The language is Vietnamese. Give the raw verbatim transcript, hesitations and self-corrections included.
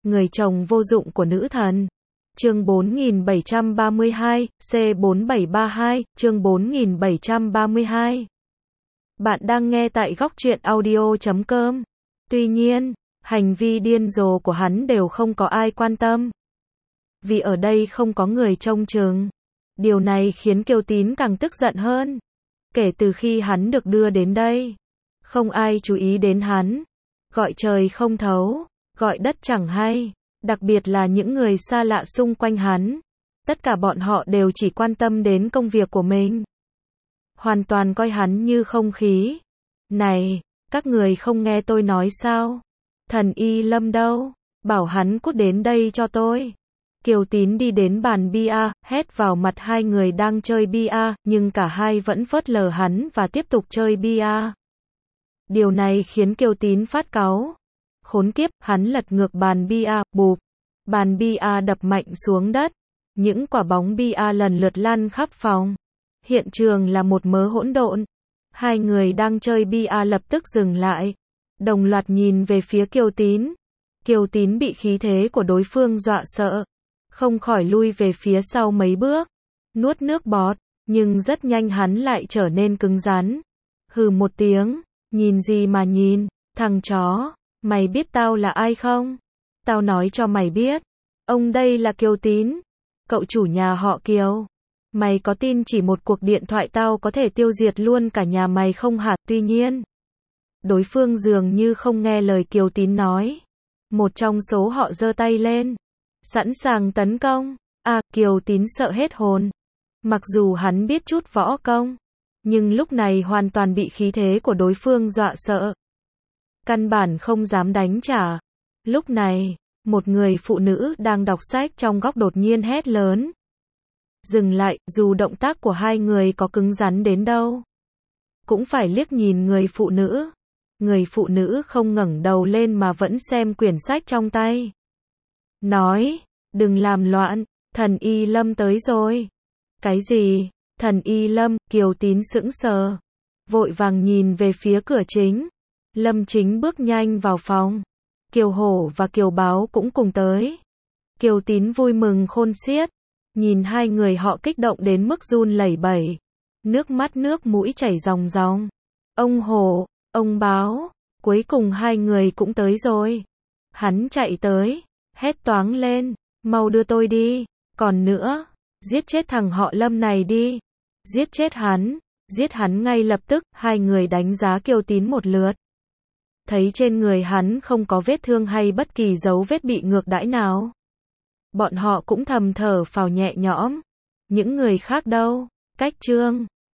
Người chồng vô dụng của nữ thần. Chương bốn nghìn bảy trăm ba mươi hai, C bốn bảy ba hai, chương bốn nghìn bảy trăm ba mươi hai. Bạn đang nghe tại góc truyện audio chấm com. Tuy nhiên, hành vi điên rồ của hắn đều không có ai quan tâm. Vì ở đây không có người trông chừng. Điều này khiến Kiều Tín càng tức giận hơn. Kể từ khi hắn được đưa đến đây, không ai chú ý đến hắn. Gọi trời không thấu, gọi đất chẳng hay. Đặc biệt là những người xa lạ xung quanh hắn. Tất cả bọn họ đều chỉ quan tâm đến công việc của mình. Hoàn toàn coi hắn như không khí. Này, các người không nghe tôi nói sao? Thần Y Lâm đâu? Bảo hắn cút đến đây cho tôi. Kiều Tín đi đến bàn bia, hét vào mặt hai người đang chơi bia, nhưng cả hai vẫn phớt lờ hắn và tiếp tục chơi bia. Điều này khiến Kiều Tín phát cáu. Khốn kiếp, hắn lật ngược bàn bia, bụp. Bàn bia đập mạnh xuống đất. Những quả bóng bia lần lượt lăn khắp phòng. Hiện trường là một mớ hỗn độn. Hai người đang chơi bia lập tức dừng lại. Đồng loạt nhìn về phía Kiều Tín. Kiều Tín bị khí thế của đối phương dọa sợ. Không khỏi lui về phía sau mấy bước. Nuốt nước bọt. Nhưng rất nhanh hắn lại trở nên cứng rắn. Hừ một tiếng. Nhìn gì mà nhìn, thằng chó. Mày biết tao là ai không? Tao nói cho mày biết. Ông đây là Kiều Tín. Cậu chủ nhà họ Kiều. Mày có tin chỉ một cuộc điện thoại tao có thể tiêu diệt luôn cả nhà mày không hả? Tuy nhiên, đối phương dường như không nghe lời Kiều Tín nói. Một trong số họ giơ tay lên. Sẵn sàng tấn công. À, Kiều Tín sợ hết hồn. Mặc dù hắn biết chút võ công, nhưng lúc này hoàn toàn bị khí thế của đối phương dọa sợ. Căn bản không dám đánh trả. Lúc này, một người phụ nữ đang đọc sách trong góc đột nhiên hét lớn. Dừng lại, dù động tác của hai người có cứng rắn đến đâu. Cũng phải liếc nhìn người phụ nữ. Người phụ nữ không ngẩng đầu lên mà vẫn xem quyển sách trong tay. Nói, đừng làm loạn, thần Y Lâm tới rồi. Cái gì? Thần Y Lâm? Kiều Tín sững sờ. Vội vàng nhìn về phía cửa chính. Lâm Chính bước nhanh vào phòng. Kiều Hổ và Kiều Báo cũng cùng tới. Kiều Tín vui mừng khôn xiết. Nhìn hai người họ kích động đến mức run lẩy bẩy. Nước mắt nước mũi chảy ròng ròng. Ông Hổ, ông Báo, cuối cùng hai người cũng tới rồi. Hắn chạy tới, hét toáng lên. Mau đưa tôi đi. Còn nữa, giết chết thằng họ Lâm này đi. Giết chết hắn. Giết hắn ngay lập tức. Hai người đánh giá Kiều Tín một lượt. Thấy trên người hắn không có vết thương hay bất kỳ dấu vết bị ngược đãi nào. Bọn họ cũng thầm thở phào nhẹ nhõm. Những người khác đâu? Cách chương